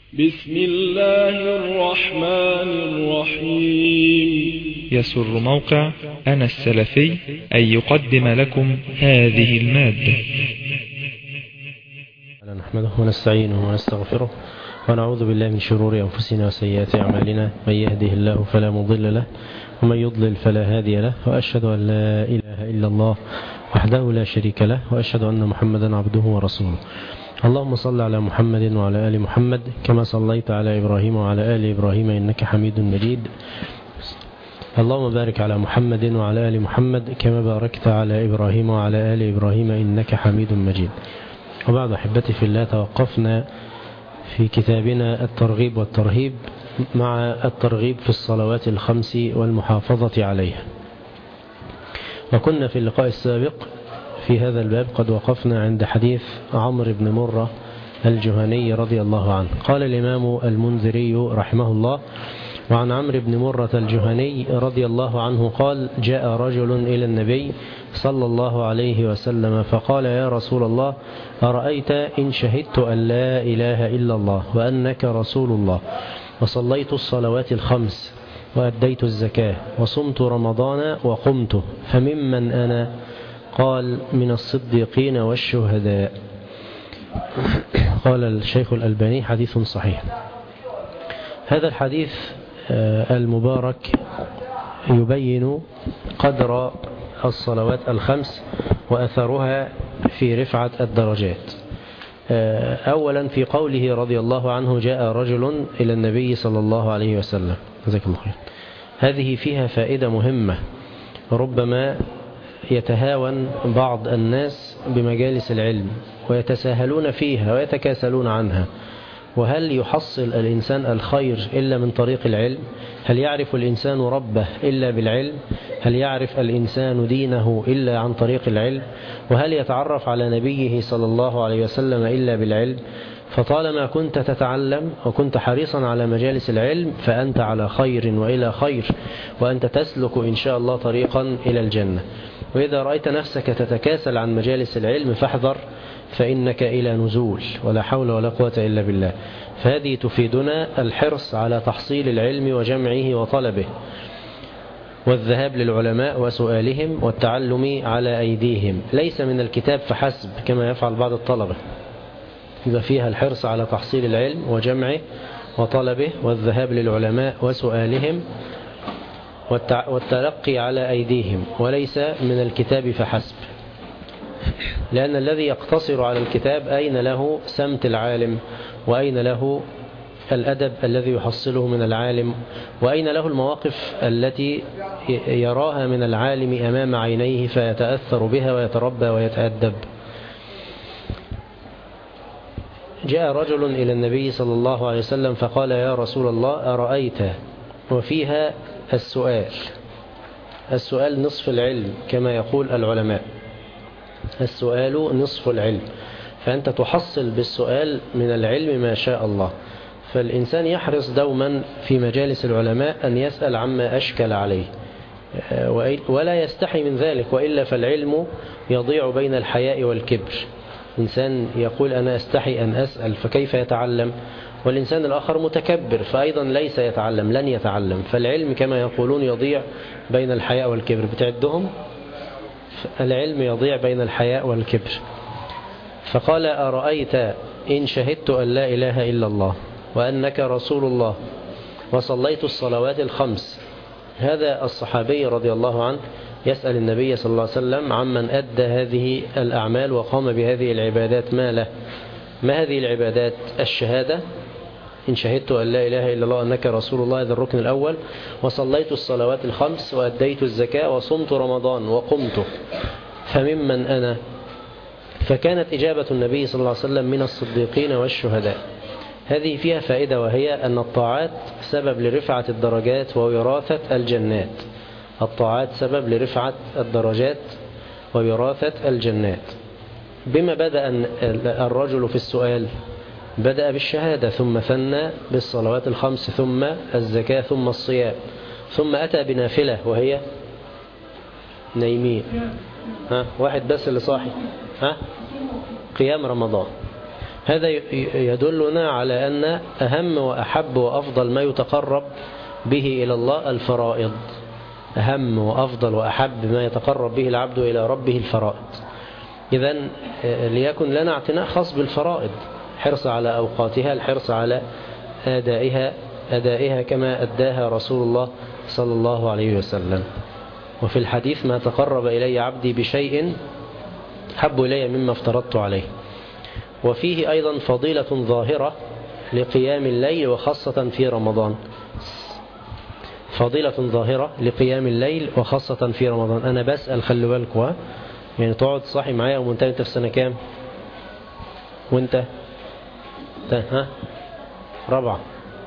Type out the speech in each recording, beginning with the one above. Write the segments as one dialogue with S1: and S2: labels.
S1: بسم الله الرحمن الرحيم.
S2: يسر موقع أنا السلفي أن يقدم لكم هذه المادة.
S3: نحمده ونستعينه ونستغفره ونعوذ بالله من شرور أنفسنا وسيئات أعمالنا، من يهده الله فلا مضل له ومن يضلل فلا هادي له، وأشهد أن لا إله إلا الله وحده لا شريك له، وأشهد أن محمدا عبده ورسوله. اللهم صل على محمد وعلى آل محمد كما صليت على إبراهيم وعلى آل إبراهيم إنك حميد مجيد. اللهم بارك على محمد وعلى آل محمد كما باركت على إبراهيم وعلى آل إبراهيم إنك حميد مجيد. وبعد أحبتي في الله، توقفنا في كتابنا الترغيب والترهيب مع الترغيب في الصلوات الخمس والمحافظة عليها، وكنا في اللقاء السابق في هذا الباب قد وقفنا عند حديث عمرو بن مرة الجهني رضي الله عنه. قال الإمام المنذري رحمه الله: وعن عمرو بن مرة الجهني رضي الله عنه قال: جاء رجل إلى النبي صلى الله عليه وسلم فقال: يا رسول الله، أرأيت إن شهدت أن لا إله إلا الله وأنك رسول الله، وصليت الصلوات الخمس وأديت الزكاة وصمت رمضان وقمت، فممن أنا؟ قال: من الصديقين والشهداء. قال الشيخ الألباني: حديث صحيح. هذا الحديث المبارك يبين قدر الصلوات الخمس وأثرها في رفعة الدرجات. أولا في قوله رضي الله عنه: جاء رجل إلى النبي صلى الله عليه وسلم، جزاك الله خير. هذه فيها فائدة مهمة. ربما يتهاون بعض الناس بمجالس العلم ويتساهلون فيها ويتكاسلون عنها. وهل يحصل الإنسان الخير إلا من طريق العلم؟ هل يعرف الإنسان ربه إلا بالعلم؟ هل يعرف الإنسان دينه إلا عن طريق العلم؟ وهل يتعرف على نبيه صلى الله عليه وسلم إلا بالعلم؟ فطالما كنت تتعلم وكنت حريصا على مجالس العلم فأنت على خير وإلى خير، وأنت تسلك إن شاء الله طريقا إلى الجنة. وإذا رأيت نفسك تتكاسل عن مجالس العلم فاحذر، فإنك إلى نزول، ولا حول ولا قوة إلا بالله. فهذه تفيدنا الحرص على تحصيل العلم وجمعه وطلبه، والذهاب للعلماء وسؤالهم والتعلم على أيديهم، ليس من الكتاب فحسب كما يفعل بعض الطلبة. يبقى فيها الحرص على تحصيل العلم وجمعه وطلبه والذهاب للعلماء وسؤالهم والتلقي على أيديهم، وليس من الكتاب فحسب. لأن الذي يقتصر على الكتاب أين له سمت العالم، وأين له الأدب الذي يحصله من العالم، وأين له المواقف التي يراها من العالم أمام عينيه فيتأثر بها ويتربى ويتأدب. جاء رجل إلى النبي صلى الله عليه وسلم فقال: يا رسول الله، أرأيت؟ وفيها السؤال نصف العلم كما يقول العلماء، السؤال نصف العلم، فأنت تحصل بالسؤال من العلم ما شاء الله. فالإنسان يحرص دوما في مجالس العلماء أن يسأل عما أشكل عليه، ولا يستحي من ذلك، وإلا فالعلم يضيع بين الحياء والكبر. إنسان يقول أنا أستحي أن أسأل فكيف يتعلم؟ والإنسان الآخر متكبر فأيضا ليس يتعلم، لن يتعلم. فالعلم كما يقولون يضيع بين الحياء والكبر. بتعدهم؟ العلم يضيع بين الحياء والكبر. فقال: أرأيت إن شهدت أن لا إله إلا الله وأنك رسول الله وصليت الصلوات الخمس. هذا الصحابي رضي الله عنه يسأل النبي صلى الله عليه وسلم عمن أدى هذه الأعمال وقام بهذه العبادات ما له. ما هذه العبادات؟ الشهادة، إن شهدت أن لا إله إلا الله وأنك رسول الله، هذا الركن الأول. وصليت الصلوات الخمس وأديت الزكاة وصمت رمضان وقمت، فممن أنا؟ فكانت إجابة النبي صلى الله عليه وسلم: من الصديقين والشهداء. هذه فيها فائدة، وهي أن الطاعات سبب لرفعة الدرجات ووراثة الجنات. الطاعات سبب لرفعة الدرجات ووراثة الجنات. بما بدأ الرجل في السؤال؟ بدأ بالشهادة، ثم ثنى بالصلوات الخمس، ثم الزكاة، ثم الصيام، ثم أتى بنافلة وهي نايمين. واحد بس اللي صاحي. قيام رمضان. هذا يدلنا على أن أهم وأحب وأفضل ما يتقرب به إلى الله الفرائض. أهم وأفضل وأحب ما يتقرب به العبد إلى ربه الفرائض. إذن ليكن لنا اعتناء خاص بالفرائض، حرص على أوقاتها، الحرص على أدائها كما أداها رسول الله صلى الله عليه وسلم. وفي الحديث: ما تقرب إلي عبدي بشيء حب إلي مما افترضت عليه. وفيه أيضا فضيلة ظاهرة لقيام الليل وخاصة في رمضان. فضيلة ظاهرة لقيام الليل وخاصة في رمضان. أنا بسأل، خلي بالكوا، يعني تقعد صاحي معايا ومنتهي. أنت في سنة كام؟ وأنت؟ ها؟ رابعة.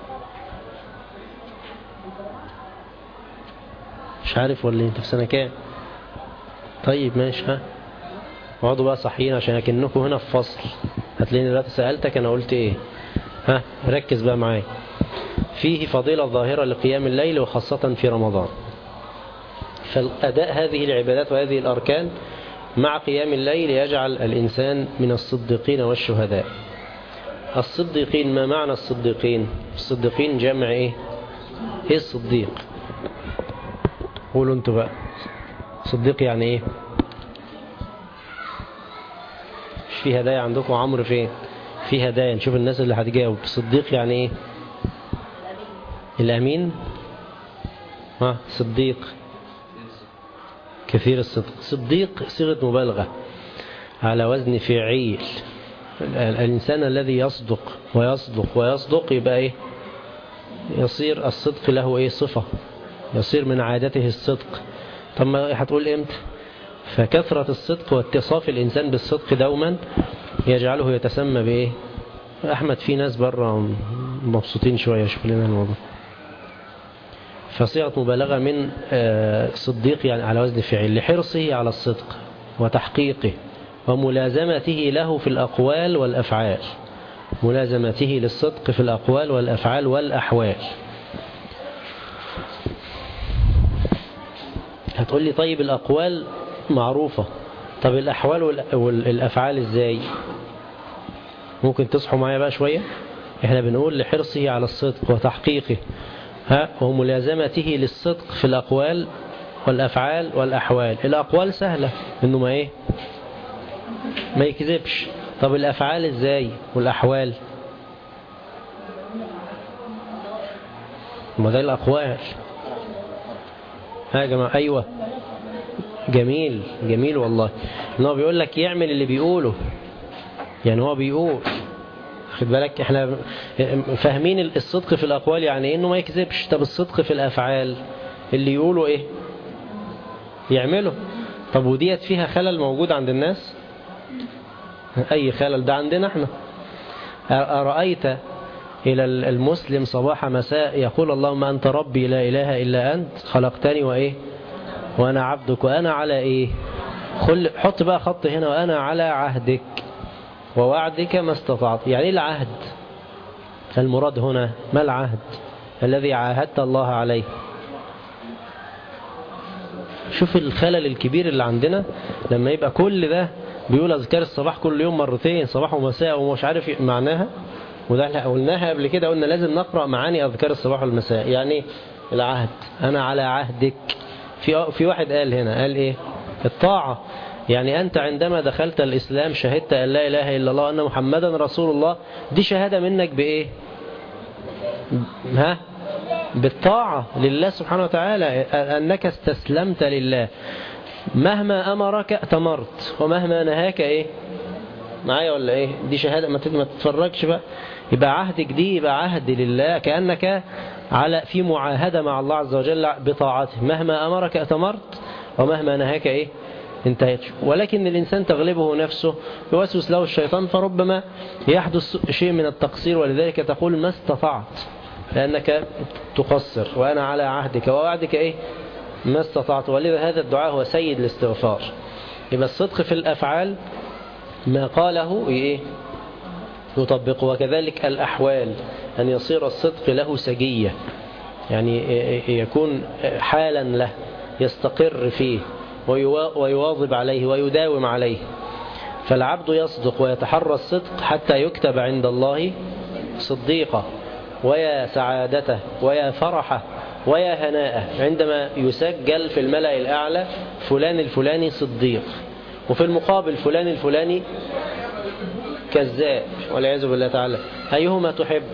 S3: مش عارف ولا أنت في سنة كام؟ طيب ماشي. ها؟ اقعدوا بقى صحيين عشان أكنكم هنا في فصل. هتلاقيني دلوقتي سألتك أنا قلت إيه. ها؟ ركز بقى معايا. فيه فضيلة ظاهرة لقيام الليل وخاصة في رمضان. فالأداء هذه العبادات وهذه الأركان مع قيام الليل يجعل الإنسان من الصديقين والشهداء. الصديقين، ما معنى الصديقين؟ الصديقين جمع إيه؟ إيه الصديق؟ قولوا أنتوا بقى. صديق يعني إيه؟ مش في هدايا عندكم؟ عمرو فين؟ في هدايا. نشوف الناس اللي هتجاوب. صديق يعني إيه؟ الأمين. صديق كثير الصدق. صديق صيغة مبالغة على وزن فعيل. الإنسان الذي يصدق ويصدق ويصدق يبقى إيه؟ يصير الصدق له إيه؟ صفة، يصير من عادته الصدق. طب ما هتقول إمتى؟ فكثرة الصدق واتصاف الإنسان بالصدق دوما يجعله يتسمى بإيه؟ أحمد في ناس برا مبسوطين شوية، شوف لنا الموضوع. فصيغة مبالغة من صديق يعني على وزن فعل، لحرصه على الصدق وتحقيقه وملازمته له في الأقوال والأفعال. ملازمته للصدق في الأقوال والأفعال والأحوال. هتقول لي طيب الأقوال معروفة، طب الأحوال والأفعال إزاي؟ ممكن تصحوا معايا بقى شوية. احنا بنقول لحرصه على الصدق وتحقيقه وملازمته للصدق في الأقوال والأفعال والأحوال. الأقوال سهلة إنه ما يكذبش. طب الأفعال إزاي والأحوال؟ ما ده الأقوال. يا جماعة أيوة، جميل جميل والله. إنه بيقول لك يعمل اللي بيقوله، يعني هو بيقول. خد بالك احنا فاهمين الصدق في الأقوال يعني إيه؟ إنه ما يكذبش. طب الصدق في الأفعال اللي يقولوا إيه؟ يعمله. طب وديت فيها خلل موجود عند الناس؟ أي خلل؟ ده عندنا احنا. أرأيت إلى المسلم صباح مساء يقول اللهم أنت ربي لا إله إلا أنت خلقتني وإيه وأنا عبدك وأنا على إيه؟ حط بقى خط هنا، وأنا على عهدك ووعدك ما استطعت. يعني إيه العهد؟ المراد هنا ما العهد الذي عاهدت الله عليه؟ شوف الخلل الكبير اللي عندنا لما يبقى كل ده بيقول أذكار الصباح كل يوم مرتين، صباح ومساء، ومش عارف معناها. وده اللي قلناها قبل كده، قلنا لازم نقرأ معاني أذكار الصباح والمساء. يعني العهد، أنا على عهدك. في واحد قال هنا، قال إيه؟ الطاعة. يعني أنت عندما دخلت الإسلام شهدت أن لا إله إلا الله وأن محمدا رسول الله. دي شهادة منك بإيه؟ بالطاعة لله سبحانه وتعالى، أنك استسلمت لله. مهما أمرك أتمرت ومهما نهاك إيه؟ معايا ولا إيه؟ دي شهادة. ما تتفرجش بقى. يبقى عهدك دي يبقى عهد لله، كأنك في معاهدة مع الله عز وجل بطاعته. مهما أمرك أتمرت ومهما نهاك إيه؟ انتهت. ولكن الإنسان تغلبه نفسه، يوسوس له الشيطان، فربما يحدث شيء من التقصير. ولذلك تقول ما استطعت، لأنك تقصر. وأنا على عهدك ووعدك إيه؟ ما استطعت. ولذا هذا الدعاء هو سيد الاستغفار. يبقى الصدق في الأفعال ما قاله إيه؟ يطبقه. وكذلك الأحوال، أن يصير الصدق له سجية، يعني يكون حالا له يستقر فيه ويواظب عليه ويداوم عليه. فالعبد يصدق ويتحرى الصدق حتى يكتب عند الله صديقا، ويا سعادته ويا فرحه ويا هناءه عندما يسجل في الملأ الأعلى فلان الفلاني صديق، وفي المقابل فلان الفلاني كذاب والعياذ بالله تعالى. أيهما تحب؟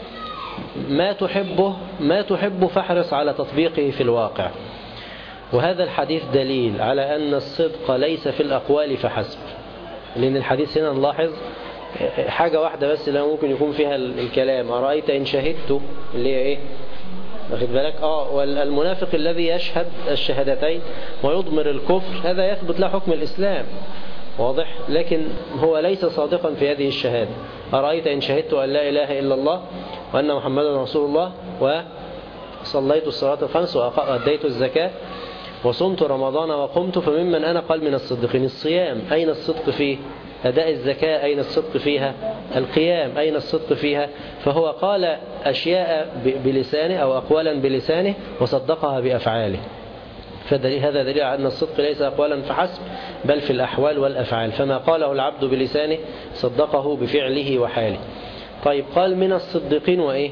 S3: ما تحبه فاحرص على تطبيقه في الواقع. وهذا الحديث دليل على أن الصدق ليس في الأقوال فحسب، لأن الحديث هنا نلاحظ حاجة واحدة بس اللي ممكن يكون فيها الكلام، أرأيت إن شهدت، اللي هي إيه؟ واخد بالك؟ والمنافق الذي يشهد الشهادتين ويضمر الكفر هذا يثبت له حكم الإسلام، واضح؟ لكن هو ليس صادقا في هذه الشهادة. أرأيت إن شهدت أن لا إله إلا الله وأن محمدا رسول الله وصليت الصلاة الخمس وأديت الزكاة وصمت رمضان وقمت فممن أنا، قال من الصديقين. الصيام أين الصدق فيه؟ أداء الزكاة أين الصدق فيها؟ القيام أين الصدق فيها؟ فهو قال أشياء بلسانه أو أقوالا بلسانه وصدقها بأفعاله، فهذا دليل على أن الصدق ليس أقوالا فحسب بل في الأحوال والأفعال، فما قاله العبد بلسانه صدقه بفعله وحاله. طيب قال من الصديقين وإيه؟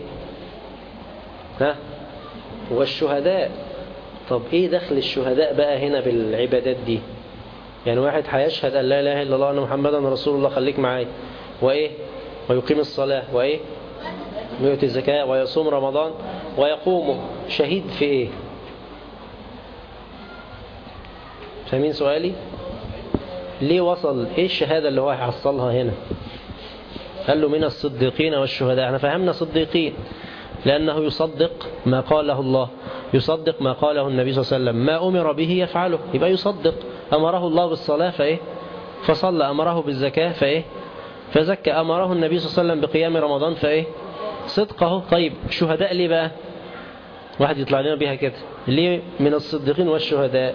S3: والشهداء. طب إيه دخل الشهداء بقى هنا بالعبادات دي؟ يعني واحد هيشهد أن لا إله إلا الله وأن محمدا رسول الله، خليك معايا، وإيه؟ ويقيم الصلاة، وإيه؟ ويؤتي الزكاة، ويصوم رمضان، ويقوم، شهيد في إيه؟ فاهمين سؤالي؟ ليه وصل؟ إيه الشهادة اللي هو هيحصلها هنا؟ قال له من الصديقين والشهداء. احنا فهمنا صديقين لأنه يصدق ما قاله الله، يصدق ما قاله النبي صلى الله عليه وسلم، ما أمر به يفعله، يبقى يصدق. أمره الله بالصلاة فإيه؟ فصلى. أمره بالزكاة فإيه؟ فزكى. أمره النبي صلى الله عليه وسلم بقيام رمضان فإيه؟ صدقه. طيب شهداء ليه بقى؟ واحد يطلع لنا بيها كده، ليه من الصديقين والشهداء؟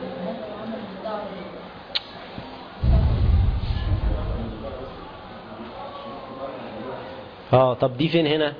S3: طب دي فين هنا؟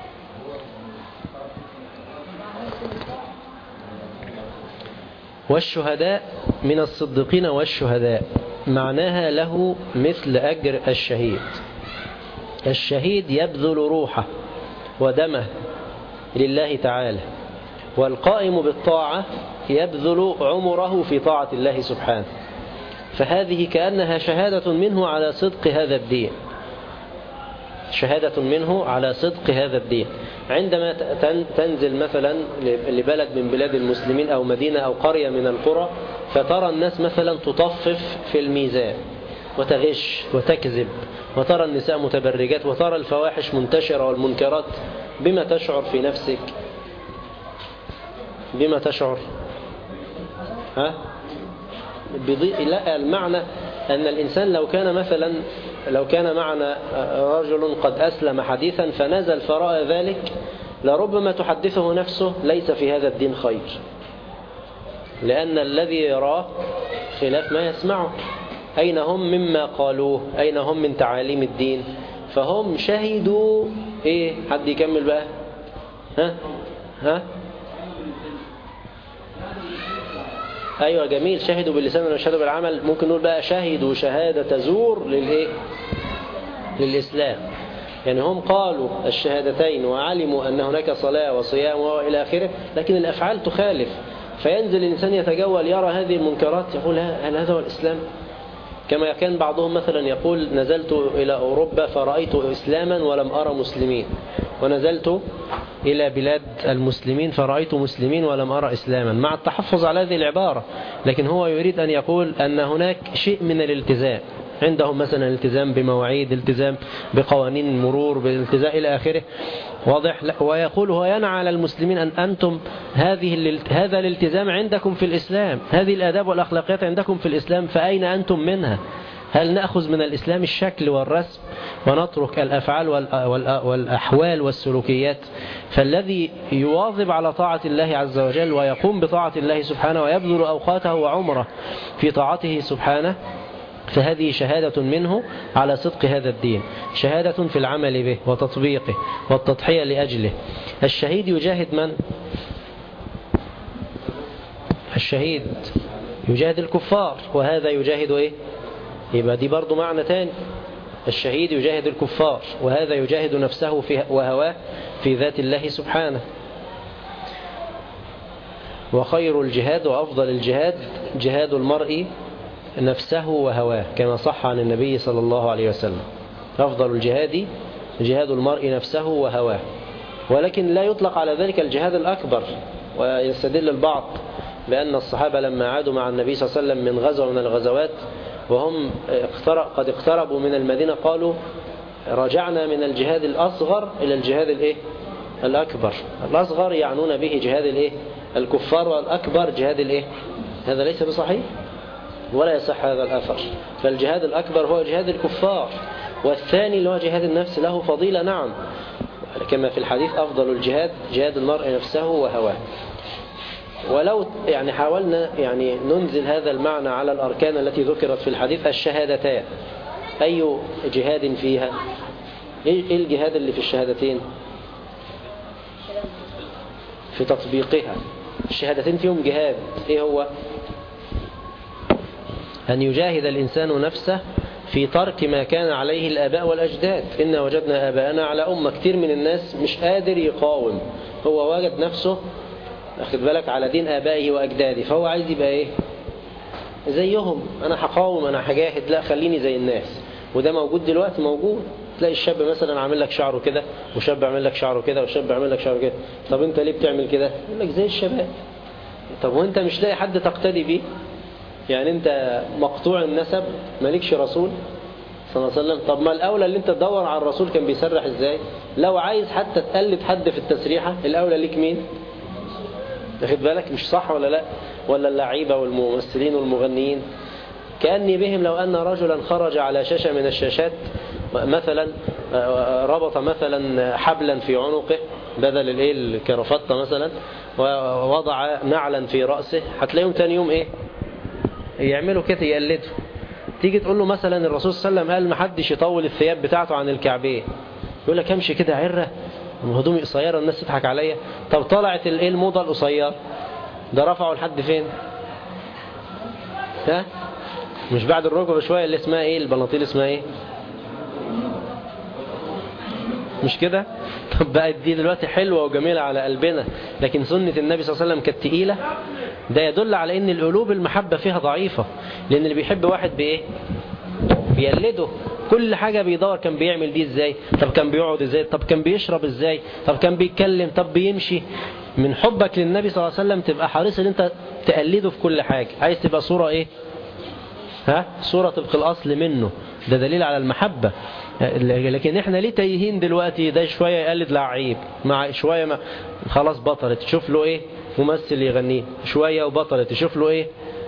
S3: والشهداء من الصديقين والشهداء معناها له مثل أجر الشهيد. الشهيد يبذل روحه ودمه لله تعالى، والقائم بالطاعة يبذل عمره في طاعة الله سبحانه، فهذه كأنها شهادة منه على صدق هذا الدين، شهادة منه على صدق هذا الدين. عندما تنزل مثلا لبلد من بلاد المسلمين أو مدينة أو قرية من القرى، فترى الناس مثلا تطفف في الميزان وتغش وتكذب، وترى النساء متبرجات، وترى الفواحش منتشرة والمنكرات، بما تشعر في نفسك؟ بما تشعر؟ لا، المعنى أن الإنسان لو كان معنا رجل قد أسلم حديثا فنزل فرأى ذلك، لربما تحدثه نفسه ليس في هذا الدين خير، لأن الذي يراه خلاف ما يسمعه. أين هم مما قالوه؟ أين هم من تعاليم الدين؟ فهم شهدوا إيه؟ حد يكمل بقى؟ أيوة جميل، شهدوا باللسان وشهدوا بالعمل. ممكن نقول بقى شهدوا شهادة زور للإيه؟ للإسلام. يعني هم قالوا الشهادتين وعلموا أن هناك صلاة وصيام وإلى آخره، لكن الأفعال تخالف، فينزل الإنسان يتجول يرى هذه المنكرات يقول هل هذا هو الإسلام؟ كما كان بعضهم مثلا يقول نزلت إلى أوروبا فرأيت إسلاما ولم أرى مسلمين، ونزلت إلى بلاد المسلمين فرأيت مسلمين ولم أرى إسلاما، مع التحفظ على هذه العبارة، لكن هو يريد أن يقول أن هناك شيء من الالتزام عندهم، مثلا التزام بمواعيد، التزام بقوانين المرور، بالالتزام إلى آخره، واضح؟ ويقول هو ينعى على المسلمين أن أنتم هذا الالتزام عندكم في الإسلام، هذه الآداب والأخلاقيات عندكم في الإسلام، فأين أنتم منها؟ هل نأخذ من الإسلام الشكل والرسم ونترك الأفعال والأحوال والسلوكيات؟ فالذي يواظب على طاعة الله عز وجل ويقوم بطاعة الله سبحانه ويبذل أوقاته وعمره في طاعته سبحانه، فهذه شهادة منه على صدق هذا الدين، شهادة في العمل به وتطبيقه والتضحية لأجله. الشهيد يجاهد من؟ الشهيد يجاهد الكفار، وهذا يجاهد إيه؟ يبقى دي برضو معنى تاني. الشهيد يجاهد الكفار، وهذا يجاهد نفسه وهواه في ذات الله سبحانه. وخير الجهاد وأفضل الجهاد جهاد المرء نفسه وهواه، كما صح عن النبي صلى الله عليه وسلم. أفضل الجهاد جهاد المرء نفسه وهواه. ولكن لا يطلق على ذلك الجهاد الأكبر. ويستدل البعض بأن الصحابة لما عادوا مع النبي صلى الله عليه وسلم من غزوة من الغزوات وهم قد اقتربوا من المدينة، قالوا رجعنا من الجهاد الأصغر إلى الجهاد الأكبر. الأصغر يعنون به جهاد الكفار، والأكبر جهاد هذا ليس بصحيح ولا يصح هذا الأثر. فالجهاد الأكبر هو جهاد الكفار، والثاني اللي هو جهاد النفس له فضيلة، نعم، كما في الحديث أفضل الجهاد جهاد المرء نفسه وهواه. ولو حاولنا ننزل هذا المعنى على الأركان التي ذكرت في الحديث، الشهادتان أي جهاد فيها؟ إيه الجهاد اللي في الشهادتين؟ في تطبيقها. الشهادتين فيهم جهاد، إيه هو؟ أن يجاهد الإنسان نفسه في ترك ما كان عليه الآباء والأجداد. إن وجدنا آباءنا على أمة. كتير من الناس مش قادر يقاوم، هو وجد نفسه أخذ بالك على دين آبائه وأجداده، فهو عايز يبقى زيهم. أنا هقاوم، أنا هجاهد، لا خليني زي الناس. وده موجود دلوقتي، موجود. تلاقي الشاب مثلا عامل لك شعره كده، وشاب عامل لك شعره كده، وشاب عامل لك شعره كده. طب أنت ليه بتعمل كده؟ يقول لك زي الشباب. طب وأنت مش لاقي حد تقتدي بيه؟ أنت مقطوع النسب، مالكش رسول صلى الله عليه وسلم. طب ما الأولى اللي أنت تدور على الرسول كان بيسرح إزاي؟ لو عايز حتى تقلد حد في التسريحة، الأولى ليك مين؟ تاخد بالك؟ مش صح ولا لا؟ ولا اللعيبة والممثلين والمغنيين، كأني بهم لو أن رجلا خرج على شاشة من الشاشات مثلا، ربط مثلا حبلا في عنقه بدل الكرافتة مثلا، ووضع نعلا في رأسه، هتلاقيهم تاني يوم يعملوا كده، يقلدوا. تيجي تقول له مثلا الرسول صلى الله عليه وسلم قال محدش يطول الثياب بتاعته عن الكعبين، يقول لك امشي كده عرة هدومي قصيرة الناس تضحك عليا. طب طلعت الموضة القصيرة ده رفعوا لحد فين؟ ها؟ مش بعد الركبة شوية اللي اسمها البناطيل اسمها مش كده؟ طب بقت دي دلوقتي حلوة وجميلة على قلبنا، لكن سنة النبي صلى الله عليه وسلم كانت تقيلة. ده يدل على ان القلوب المحبة فيها ضعيفة، لان اللي بيحب واحد بيقلده كل حاجة، بيدور كان بيعمل دي ازاي، طب كان بيقعد ازاي، طب كان بيشرب ازاي، طب كان بيتكلم، طب بيمشي. من حبك للنبي صلى الله عليه وسلم تبقى حريص ان انت تقلده في كل حاجة. عايز تبقى صورة صورة طبق الاصل منه. ده دليل على المحبة. لكن احنا ليه تايهين دلوقتي؟ ده شوية يقلد لعيب، مع شوية خلاص بطلت، تشوف له ممثل يغنيه، شوية وبطلت، تشوف له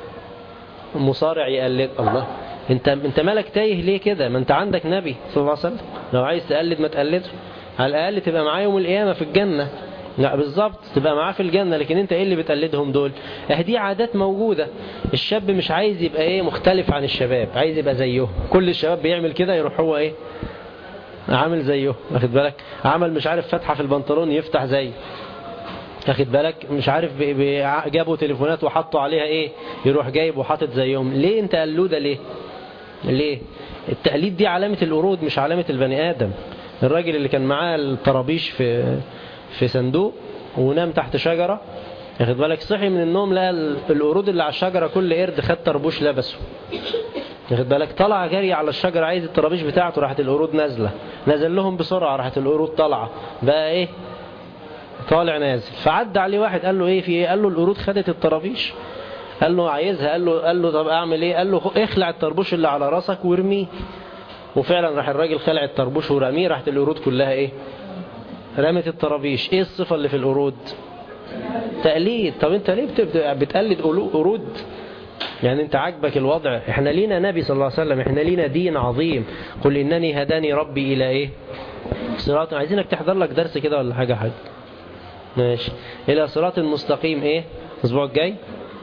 S3: مصارع يقلد. الله، انت مالك تايه ليه كده؟ ما انت عندك نبي صلى الله عليه وسلم. لو عايز تقلد ما تقلده، على الاقل تبقى معاه يوم القيامة في الجنة. لا بالظبط، تبقى معاه في الجنة. لكن انت اللي بتقلدهم دول؟ دي عادات موجودة. الشاب مش عايز يبقى مختلف عن الشباب، عايز يبقى زيهم. كل الشباب بيعمل كده، يروح هو عامل زيه. واخد بالك؟ عمل مش عارف فتحة في البنطلون يفتح زيه. واخد بالك؟ مش عارف جابوا تليفونات وحطوا عليها يروح جايب وحاطط زيهم. ليه انت قلودة؟ ليه؟ التقليد دي علامة القرود مش علامة البني آدم. الراجل اللي كان معاه الطرابيش في صندوق ونام تحت شجرة، واخد بالك؟ صحي من النوم لقى القرود اللي على الشجرة كل قرد خد طربوش لبسه، واخد بالك؟ طلع جري على الشجرة عايز الطرابيش بتاعته، راحت القرود نزل لهم بسرعة، راحت القرود طالعة بقى طالع نازل. فعد عليه واحد قال له في ايه؟ قال له القرود خدت الطرابيش. قال له عايزها. قال له طب اعمل ايه؟ قال له اخلع الطربوش اللي على راسك وارميه. وفعلا راح الراجل خلع الطربوش ورميه، راحت القرود كلها رمت الطرابيش. الصفة اللي في القرود؟ تقليد. طب انت ليه بتقلد قرود؟ انت عاجبك الوضع؟ احنا لينا نبي صلى الله عليه وسلم، احنا لينا دين عظيم. قل انني هداني ربي الى صراط. عايزينك تحضر لك درس كده ولا حاجة ماشي. الى صراط المستقيم الاسبوع الجاي.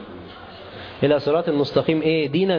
S3: الى صراط المستقيم دينا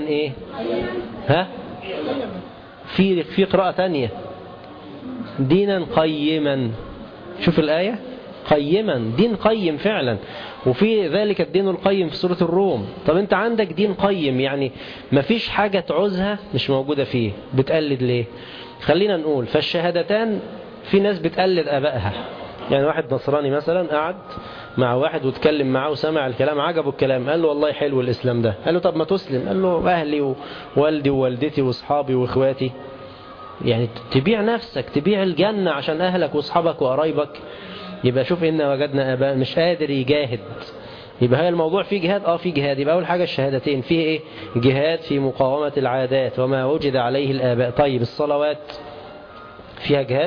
S3: في قراءة تانية، دينا قيما. شوف الآية، قيما، دين قيم فعلا، وفي ذلك الدين القيم في سورة الروم. طب انت عندك دين قيم، يعني مفيش حاجة تعوزها مش موجودة فيه، بتقلد ليه؟ خلينا نقول فالشهادتان في ناس بتقلد آبائها. يعني واحد نصراني مثلا قعد مع واحد واتكلم معاه وسمع الكلام، عجبه الكلام، قال له والله حلو الإسلام ده، قال له طب ما تسلم، قال له أهلي ووالدي ووالدتي وأصحابي وإخواتي. يعني تبيع نفسك، تبيع الجنة عشان أهلك وأصحابك وقرايبك؟ يبقى شوف إن وجدنا آباء مش قادر يجاهد. يبقى هذا الموضوع فيه جهاد، فيه جهاد. يبقى أول حاجة الشهادتين فيه إيه؟ جهاد في مقاومة العادات وما وجد عليه الآباء. طيب الصلوات فيها جهاد؟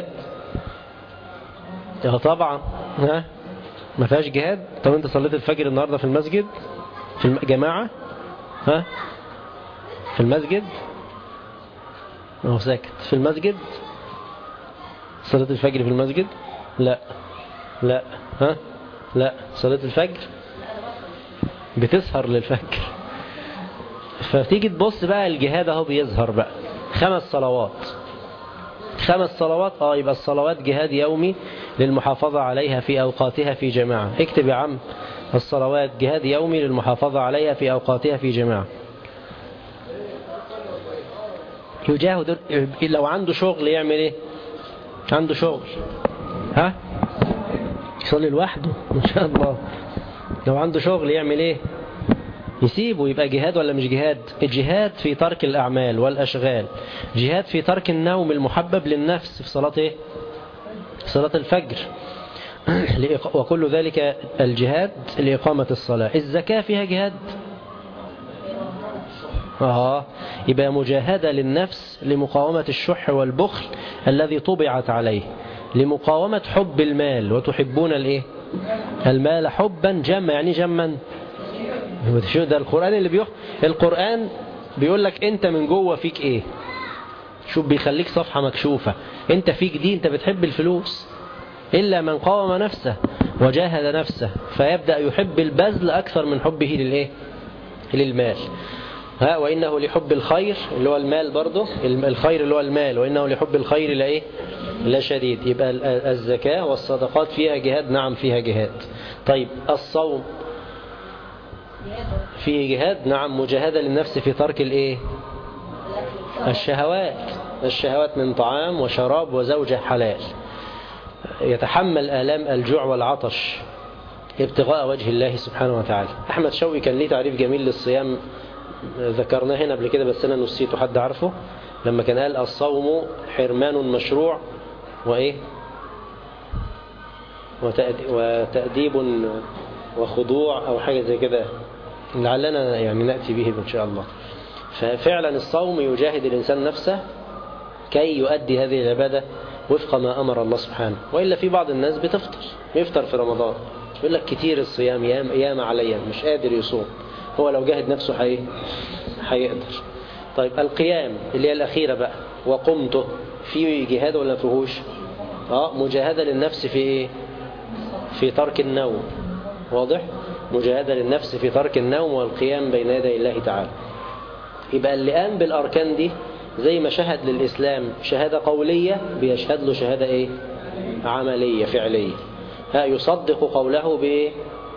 S3: طبعا. ما فيهاش جهاد؟ طب انت صليت الفجر النهاردة في المسجد في الجماعة؟ في المسجد؟ هو ساكت. في المسجد صليت الفجر في المسجد؟ لا. لا. صليت الفجر بتسهر للفجر. فتيجي تبص بقى الجهاد اهو بيظهر بقى. 5 صلوات. يبقى الصلوات جهاد يومي للمحافظة عليها في أوقاتها في جماعة. اكتب يا عم، الصلوات جهاد يومي للمحافظة عليها في أوقاتها في جماعة. يجاهد. لو عنده شغل يعمل ايه؟ عنده شغل يصلي لوحده ان شاء الله. لو عنده شغل يعمل ايه؟ يسيبه. يبقى جهاد ولا مش جهاد؟ الجهاد في ترك الأعمال والأشغال، جهاد في ترك النوم المحبب للنفس في صلاة ايه؟ صلاة الفجر. وكل ذلك الجهاد لإقامة الصلاة. الزكاة فيها جهاد؟ يبقى مجاهدة للنفس لمقاومة الشح والبخل الذي طبعت عليه، لمقاومة حب المال. وتحبون الايه؟ المال حبا جما. يعني جما شو ده؟ القرآن اللي القرآن بيقول لك انت من جوه فيك ايه. شوف بيخليك صفحة مكشوفة، انت فيك دي، انت بتحب الفلوس. إلا من قاوم نفسه وجاهد نفسه فيبدأ يحب البذل أكثر من حبه للايه؟ للمال. وإنه لحب الخير اللي هو المال برضه، الخير اللي هو المال، وإنه لحب الخير لإيه؟ لا شديد. يبقى الزكاة والصدقات فيها جهاد؟ نعم فيها جهاد. طيب الصوم فيه جهاد؟ نعم. مجاهدة للنفس في ترك الايه؟ الشهوات من طعام وشراب وزوجة حلال. يتحمل آلام الجوع والعطش ابتغاء وجه الله سبحانه وتعالى. أحمد شوقي كان ليه تعريف جميل للصيام، ذكرناه هنا قبل كده بس أنا نسيته، حد عارفه؟ لما كان قال الصوم حرمان مشروع وإيه؟ وتأديب وخضوع أو حاجة زي كده، لعلنا يعني نأتي به إن شاء الله. ففعلا الصوم يجاهد الإنسان نفسه كي يؤدي هذه العبادة وفق ما أمر الله سبحانه. وإلا في بعض الناس يفطر في رمضان، يقول لك كتير الصيام، ياما عليا، مش قادر يصوم. هو لو جاهد نفسه هيقدر. طيب القيام اللي هي الأخيرة بقى، وقمته، في جهاد ولا فيهوش؟ مجاهدة للنفس في إيه؟ في ترك النوم. واضح؟ مجاهدة للنفس في ترك النوم والقيام بين يدي الله تعالى. يبقى اللي قام بالأركان دي زي ما شهد للإسلام شهادة قولية، بيشهد له شهادة إيه؟ عملية فعلية. يصدق قوله بإيه؟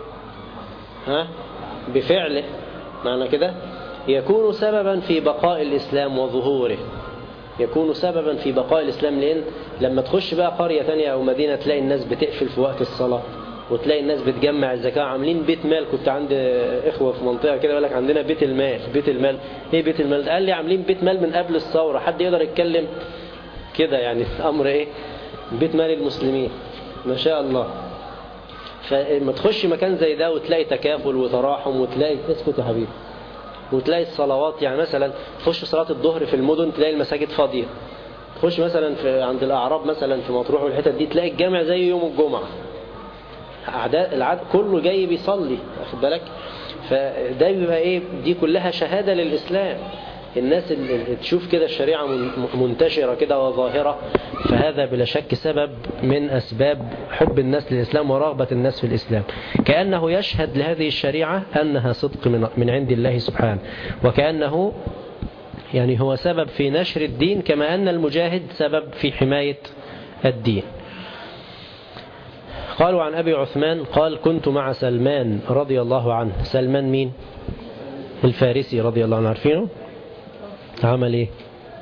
S3: بفعله. معنى كده يكون سببا في بقاء الإسلام وظهوره، يكون سببا في بقاء الإسلام. لأن لما تخش بقى قرية تانية أو مدينة تلاقي الناس بتقفل في وقت الصلاة، وتلاقي الناس بتجمع الزكاة، عاملين بيت مال. كنت عند إخوة في منطقة كده يقول لك عندنا بيت المال. إيه بيت المال؟ قال لي عاملين بيت مال من قبل الثورة. حد يقدر يتكلم كده؟ يعني أمر إيه؟ بيت مال المسلمين ما شاء الله. فلما تخش مكان زي ده وتلاقي تكافل وتراحم، وتلاقي اسكت يا حبيبي، وتلاقي الصلوات. يعني مثلا تخش صلاة الظهر في المدن تلاقي المساجد فاضية. تخش مثلا عند الأعراب مثلا في مطروح والحتت دي تلاقي الجامع زي يوم الجمعة، العدد كله جاي بيصلي، واخد بالك؟ فده بيبقى ايه؟ دي كلها شهادة للإسلام. الناس اللي تشوف كده الشريعة منتشرة كده وظاهرة، فهذا بلا شك سبب من أسباب حب الناس للإسلام ورغبة الناس في الإسلام. كأنه يشهد لهذه الشريعة أنها صدق من عند الله سبحانه، وكأنه يعني هو سبب في نشر الدين، كما أن المجاهد سبب في حماية الدين. قالوا عن أبي عثمان قال كنت مع سلمان رضي الله عنه. سلمان مين؟ الفارسي رضي الله عنه، عارفينه؟ عمل ايه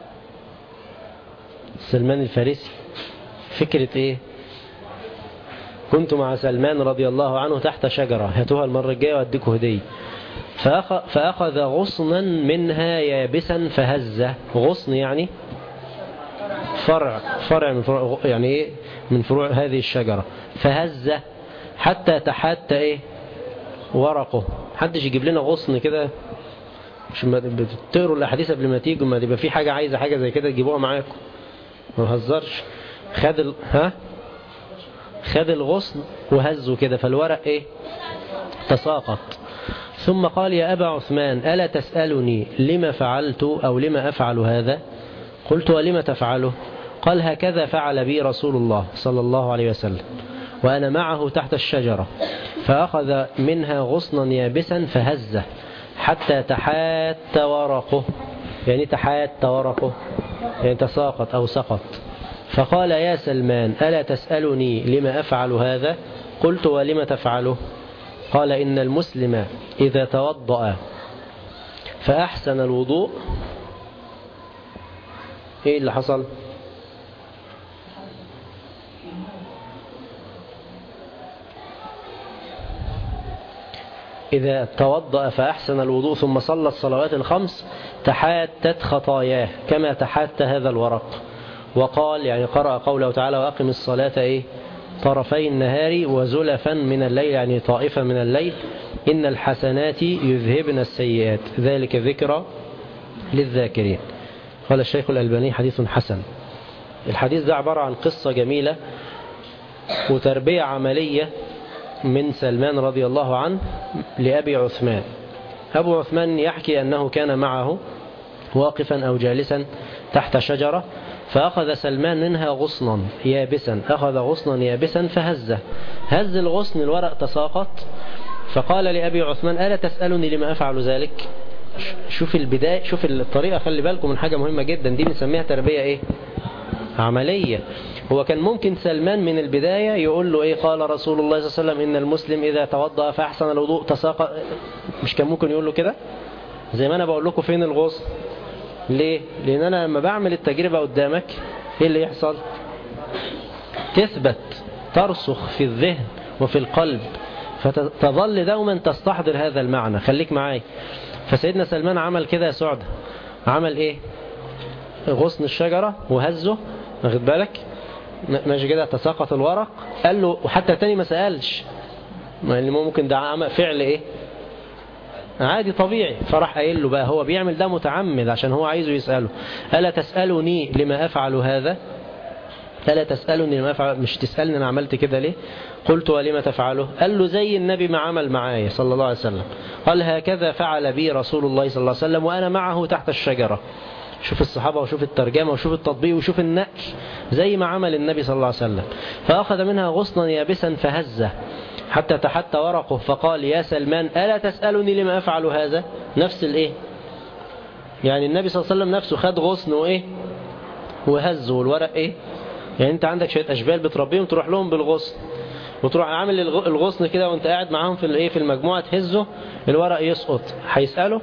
S3: سلمان الفارسي؟ فكرة ايه؟ كنت مع سلمان رضي الله عنه تحت شجرة، هاتوها المرة الجاية واديكوا هدية. فأخذ غصنا منها يابسا فهزه. غصن يعني فرع من فروع، يعني ايه؟ من فروع هذه الشجرة. فهزه حتى تحت ايه؟ ورقه. محدش يجيب لنا غصن كده، مش بتقروا الاحاديث قبل ما تيجوا، ما تبقى في حاجة عايزة حاجة زي كده تجيبوها معاكم، ما بهزرش. خد الغصن وهزه كده، فالورق ايه؟ تساقط. ثم قال يا أبا عثمان ألا تسألني لما فعلت أو لما أفعل هذا؟ قلت ولما تفعله؟ قال هكذا فعل بي رسول الله صلى الله عليه وسلم وأنا معه تحت الشجرة، فأخذ منها غصنا يابسا فهزه حتى تحات ورقه. يعني تحات ورقه يعني تساقط أو سقط. فقال يا سلمان ألا تسألني لما أفعل هذا؟ قلت ولما تفعله؟ قال إن المسلم إذا توضأ فأحسن الوضوء. إيه اللي حصل؟ إذا توضأ فأحسن الوضوء ثم صلى الصلوات الخمس تحاتت خطاياه كما تحات هذا الورق. وقال يعني قرأ قوله تعالى وأقم الصلاة إيه؟ طرفي النهار وزلفا من الليل، يعني طائفة من الليل، إن الحسنات يذهبن السيئات ذلك ذكرى للذاكرين. قال الشيخ الألباني حديث حسن. الحديث ده عبارة عن قصة جميلة وتربية عملية من سلمان رضي الله عنه لأبي عثمان. أبو عثمان يحكي أنه كان معه واقفا أو جالسا تحت شجرة، فأخذ سلمان منها غصنا يابسا، أخذ غصنا يابسا فهزه. هز الغصن، الورق تساقط. فقال لأبي عثمان ألا تسألني لما أفعل ذلك؟ شوف البداية، شوف الطريقة، خلي بالكم من حاجة مهمة جدا، دي بنسميها تربية إيه؟ عملية. هو كان ممكن سلمان من البداية يقول له إيه؟ قال رسول الله صلى الله عليه وسلم إن المسلم إذا توضأ فأحسن الوضوء تساقط. مش كان ممكن يقول له كده؟ زي ما أنا بقول لكم فين الغصن؟ ليه؟ لأن أنا لما بعمل التجربة قدامك إيه اللي يحصل؟ تثبت، ترسخ في الذهن وفي القلب، فتظل دوما تستحضر هذا المعنى. خليك معاي. فسيدنا سلمان عمل كده يا سعد. عمل إيه؟ غصن الشجرة وهزه، واخد بالك؟ ماشي كده، تساقط الورق. قال له، وحتى تاني ما سألش، اللي ممكن ده عمل فعل إيه؟ عادي طبيعي. فراح قايل له بقى، هو بيعمل ده متعمد عشان هو عايزه يسأله ألا تسألني لما أفعل هذا؟ ألا تسألني لما أفعل، مش تسألني أنا عملت كده ليه؟ قلت ولما تفعله؟ قال له زي النبي ما عمل معايا صلى الله عليه وسلم. قال هكذا فعل بي رسول الله صلى الله عليه وسلم وأنا معه تحت الشجرة. شوف الصحابة وشوف الترجمة وشوف التطبيق وشوف النقل، زي ما عمل النبي صلى الله عليه وسلم. فأخذ منها غصنا يابسا فهزه حتى تحت ورقه. فقال يا سلمان ألا تسألني لما أفعل هذا؟ نفس الإيه؟ يعني النبي صلى الله عليه وسلم نفسه خد غصن وإيه؟ وهزه، والورق إيه؟ يعني أنت عندك شوية أشبال بتربيهم تروح لهم بالغصن، وتروح عامل الغصن كده وأنت قاعد معاهم في الإيه؟ في المجموعة، تهزه الورق يسقط. هيسأله؟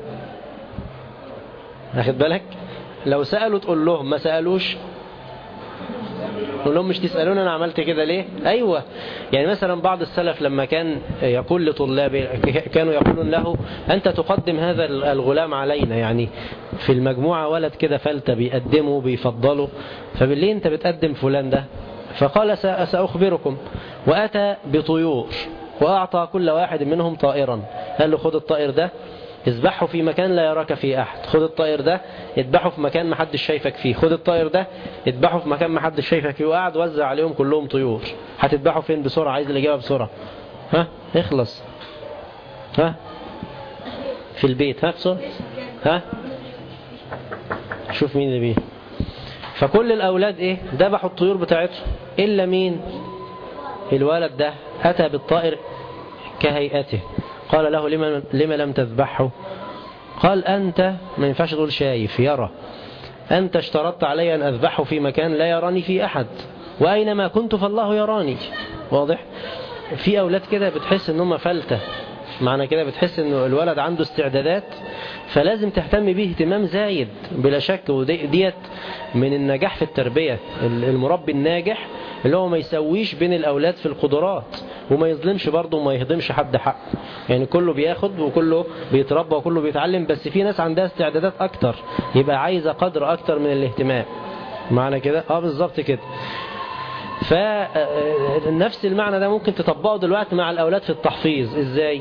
S3: أخد بالك؟ لو سألوا تقول لهم، ما سألوش تقول لهم مش تسألون أنا عملت كده ليه؟ أيوة. يعني مثلا بعض السلف لما كان يقول لطلابه، كانوا يقولون له أنت تقدم هذا الغلام علينا، يعني في المجموعة ولد كده فلتة بيقدمه بيفضله، فبالليه أنت بتقدم فلان ده؟ فقال سأخبركم. وأتى بطيور وأعطى كل واحد منهم طائرا. قال له خد الطائر ده اذبحه في مكان لا يراك فيه أحد، خد الطائر ده اذبحه في مكان ما حدش شايفك فيه، خد الطائر ده اذبحه في مكان ما حدش شايفك فيه. وقعد وزع عليهم كلهم طيور. هتذبحوا فين بسرعة؟ عايز الإجابة بسرعة. ها اخلص. ها في البيت. ها بسرعة. ها شوف مين اللي بيه. فكل الأولاد ايه؟ ذبحوا الطيور بتاعتهم إلا مين؟ الولد ده أتى بالطائر كهيئته. قال له لما لم تذبحه؟ قال أنت، ما ينفعش تقول شايف، يرى. أنت اشترطت علي أن أذبحه في مكان لا يراني فيه أحد، وأينما كنت فالله يراني. واضح؟ في أولاد كده بتحس إن هم فلتة، معنى كده بتحس إن الولد عنده استعدادات، فلازم تهتم به اهتمام زايد بلا شك. وديت من النجاح في التربية. المربي الناجح اللي هو ما يسويش بين الأولاد في القدرات، وما يظلمش برضه وما يهضمش حد حق. يعني كله بياخد وكله بيتربى وكله بيتعلم، بس في ناس عندها استعدادات أكتر يبقى عايزة قدر أكتر من الاهتمام. معنى كده بالظبط كده. فنفس المعنى ده ممكن تطبقه دلوقتي مع الأولاد في التحفيظ. إزاي؟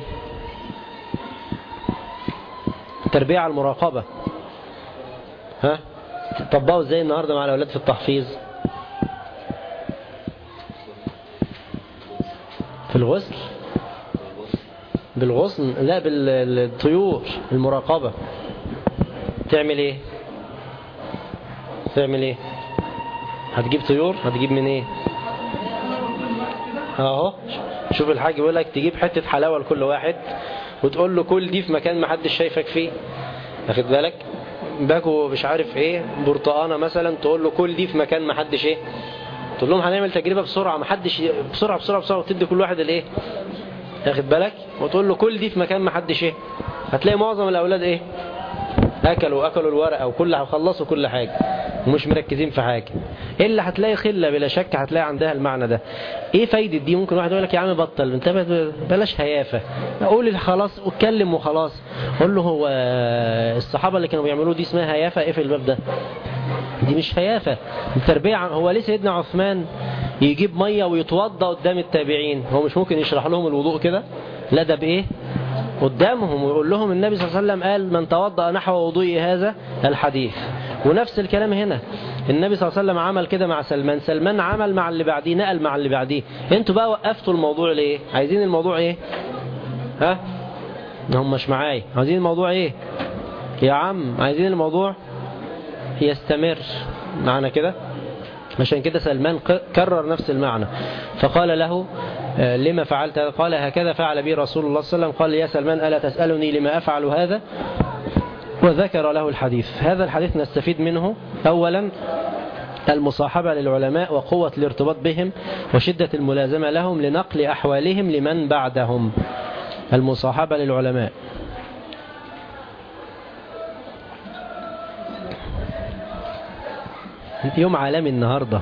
S3: التربية على المراقبة. تطبقه إزاي النهاردة مع الأولاد في التحفيظ؟ في الغسل؟ بالغصن؟ لا، بالطيور. المراقبة تعمل ايه؟ هتجيب طيور؟ هتجيب من ايه؟ اهو شوف الحاج يقول لك تجيب حتة حلاوة لكل واحد وتقول له كل دي في مكان ما حدش شايفك فيه. واخد بالك؟ باكو مش عارف ايه برتقانة مثلا، تقول له كل دي في مكان ما حدش ايه. تقول لهم هنعمل تجربة بسرعة، ما حدش بسرعة بسرعة بسرعة، وتدي كل واحد الايه. واخد بالك؟ وتقول له كل دي في مكان ما حدش ايه. هتلاقي معظم الاولاد ايه؟ اكلوا الورقة وخلصوا كل حاجة ومش مركزين في حاجة. الا هتلاقي خلة بلا شك هتلاقي عندها المعنى ده. ايه فايدة دي؟ ممكن واحد يقول لك يا عم بطل انت، بلاش هيافة، قول خلاص واتكلم وخلاص. قول له هو الصحابة اللي كانوا بيعملوه دي اسمها هيافة؟ ايه في الباب ده؟ دي مش هيافة، التربية. هو ليه سيدنا عثمان يجيب مية ويتوضى قدام التابعين؟ هو مش ممكن يشرح لهم الوضوء كده؟ لا، ده بايه؟ قدامهم، ويقول لهم النبي صلى الله عليه وسلم قال من توضأ نحو وضوء هذا الحديث. ونفس الكلام هنا، النبي صلى الله عليه وسلم عمل كده مع سلمان عمل مع اللي بعديه، نقل مع اللي بعديه. انتوا بقى وقفتوا الموضوع ليه؟ عايزين الموضوع ايه؟ هم مش معايا. عايزين الموضوع ايه يا عم؟ عايزين الموضوع يستمر معنا كده. عشان كده سلمان كرر نفس المعنى، فقال له لما فعلت هذا؟ قال هكذا فعل بي رسول الله صلى الله عليه وسلم. قال يا سلمان ألا تسألني لما أفعل هذا؟ وذكر له الحديث. هذا الحديث نستفيد منه أولا المصاحبة للعلماء وقوة الارتباط بهم وشدة الملازمة لهم لنقل أحوالهم لمن بعدهم. المصاحبة للعلماء. يوم عالمي النهاردة.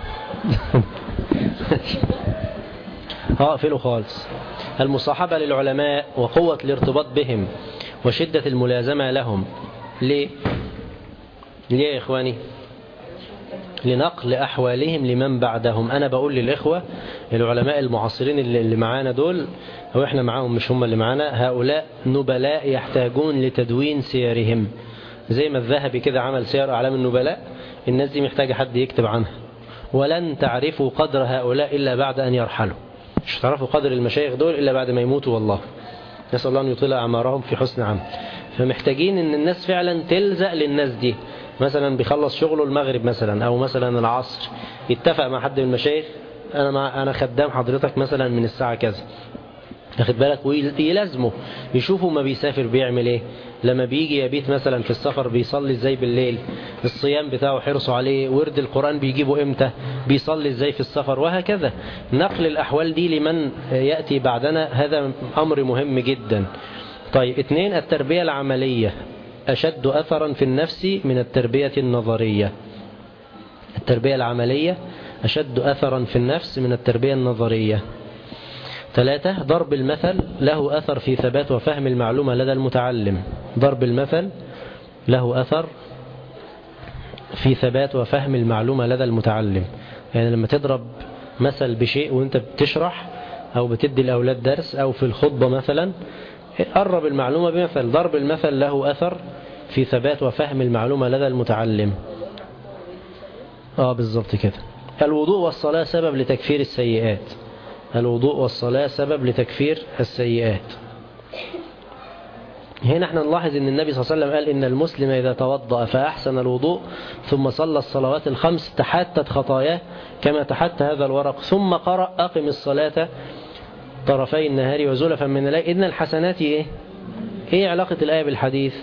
S3: اقفله خالص. المصاحبة للعلماء وقوة الارتباط بهم وشدة الملازمة لهم. ليه يا إخواني؟ لنقل أحوالهم لمن بعدهم. أنا بقول للإخوة العلماء المعاصرين اللي معانا دول، أو إحنا معاهم مش هم اللي معانا، هؤلاء نبلاء يحتاجون لتدوين سيرهم. زي ما الذهبي كده عمل سير أعلام النبلاء، الناس دي محتاجة حد يكتب عنها. ولن تعرفوا قدر هؤلاء إلا بعد أن يرحلوا. مش تعرفوا قدر المشايخ دول إلا بعد ما يموتوا. والله نسأل الله أن يطيل أعمارهم في حسن عمل. فمحتاجين أن الناس فعلا تلزق للناس دي. مثلا بيخلص شغله المغرب مثلا أو مثلا العصر، يتفق مع حد من المشايخ أنا خدام حضرتك مثلا من الساعة كذا. أخد بالك؟ ويلازمه يشوفوا ما بيسافر بيعمل ايه، لما بيجي يبيت مثلا في السفر بيصلي ازاي بالليل، الصيام بتاعه حرصوا عليه، ورد القرآن بيجيبه امتى، بيصلي ازاي في السفر، وهكذا. نقل الأحوال دي لمن يأتي بعدنا هذا أمر مهم جدا. طيب 2 التربية العملية أشد أثرا في النفس من التربية النظرية. التربية العملية أشد أثرا في النفس من التربية النظرية. 3 ضرب المثل له أثر في ثبات وفهم المعلومة لدى المتعلم. ضرب المثل له أثر في ثبات وفهم المعلومة لدى المتعلم. يعني لما تضرب مثل بشيء وانت بتشرح أو بتدي الأولاد درس أو في الخطبة مثلا، قرب المعلومة بمثل. ضرب المثل له أثر في ثبات وفهم المعلومة لدى المتعلم. بالظبط كده. الوضوء والصلاة سبب لتكفير السيئات. الوضوء والصلاة سبب لتكفير السيئات. هنا احنا نلاحظ ان النبي صلى الله عليه وسلم قال ان المسلم اذا توضأ فاحسن الوضوء ثم صلى الصلوات الخمس تحتت خطاياه كما تحت هذا الورق، ثم قرأ اقم الصلاة طرفي النهار وزلفا من الليل ان الحسنات ايه علاقة الآية بالحديث؟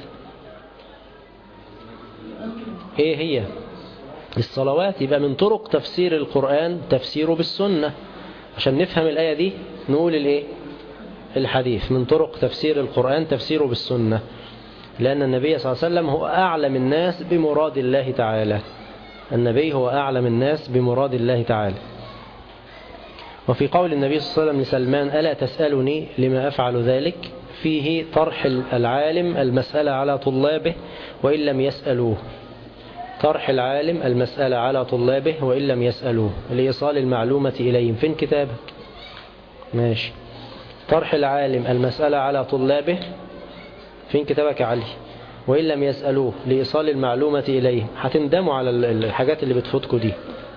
S3: ايه هي؟ الصلوات. يبقى من طرق تفسير القرآن تفسيره بالسنة. عشان نفهم الآية دي نقول الإيه؟ الحديث من طرق تفسير القرآن تفسيره بالسنة، لأن النبي صلى الله عليه وسلم هو أعلم الناس بمراد الله تعالى. النبي هو أعلم الناس بمراد الله تعالى. وفي قول النبي صلى الله عليه وسلم لسلمان: ألا تسألني لما أفعل ذلك؟ فيه طرح العالم المسألة على طلابه وإن لم يسألوه. طرح العالم المسألة على طلابه وإن لم يسألوه لإيصال المعلومة إليهم. فين كتابك؟ ماشي. طرح العالم المسألة على طلابه، فين كتابك يا علي؟ وإن لم يسألوه لإيصال المعلومة إليهم. هتندموا على الحاجات اللي بتفوتكوا دي.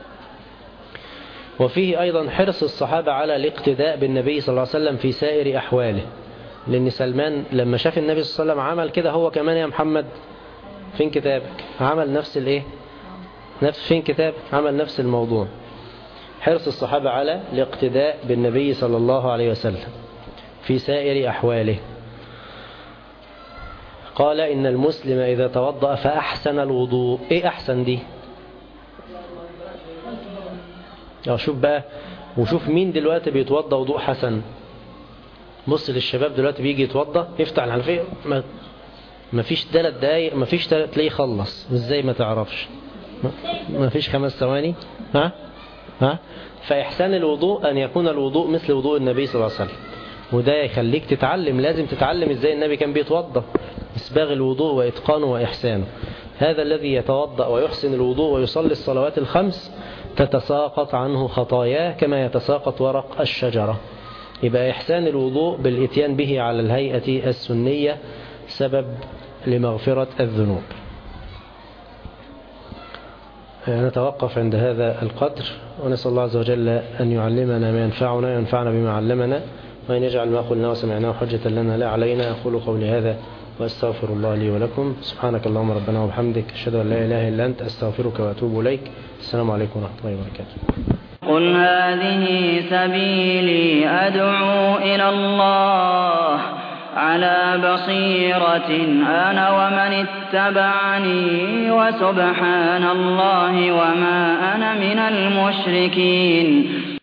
S3: وفيه أيضا حرص الصحابة على الاقتداء بالنبي صلى الله عليه وسلم في سائر أحواله، لأن سلمان لما شاف النبي صلى الله عليه وسلم عمل كده هو كمان يا محمد. فين كتابك؟ عمل نفس الايه؟ فين كتابك؟ عمل نفس الموضوع. حرص الصحابة على الاقتداء بالنبي صلى الله عليه وسلم في سائر أحواله. قال: إن المسلم إذا توضأ فأحسن الوضوء. إيه أحسن دي؟ شوف بقى، وشوف مين دلوقتي بيتوضأ وضوء حسن. بص للشباب دلوقتي بيجي يتوضأ يفتح الحنفية ما فيش 3 دقايق، ما فيش تلاقيه خلص. ازاي ما تعرفش؟ ما فيش 5 ثواني. ها فإحسان الوضوء أن يكون الوضوء مثل وضوء النبي صلى الله عليه وسلم، وده يخليك تتعلم. لازم تتعلم ازاي النبي كان بيتوضأ، إسباغ الوضوء وإتقانه وإحسانه. هذا الذي يتوضأ ويحسن الوضوء ويصلي الصلوات الخمس تتساقط عنه خطاياه كما يتساقط ورق الشجرة. يبقى إحسان الوضوء بالإتيان به على الهيئة السنية سبب لمغفرة الذنوب. نتوقف عند هذا القدر، ونسأل الله عز وجل أن يعلمنا ما ينفعنا وينفعنا بما علمنا، وأن يجعل ما قلنا وسمعناه حجة لنا لا علينا. أقول قولي هذا وأستغفر الله لي ولكم. سبحانك اللهم ربنا وبحمدك، أشهد أن لا إله إلا أنت، أستغفرك وأتوب إليك. السلام عليكم ورحمة الله وبركاته.
S4: قل هذه سبيلي أدعو إلى الله على بصيرة أنا ومن اتبعني، وسبحان الله وما أنا من المشركين.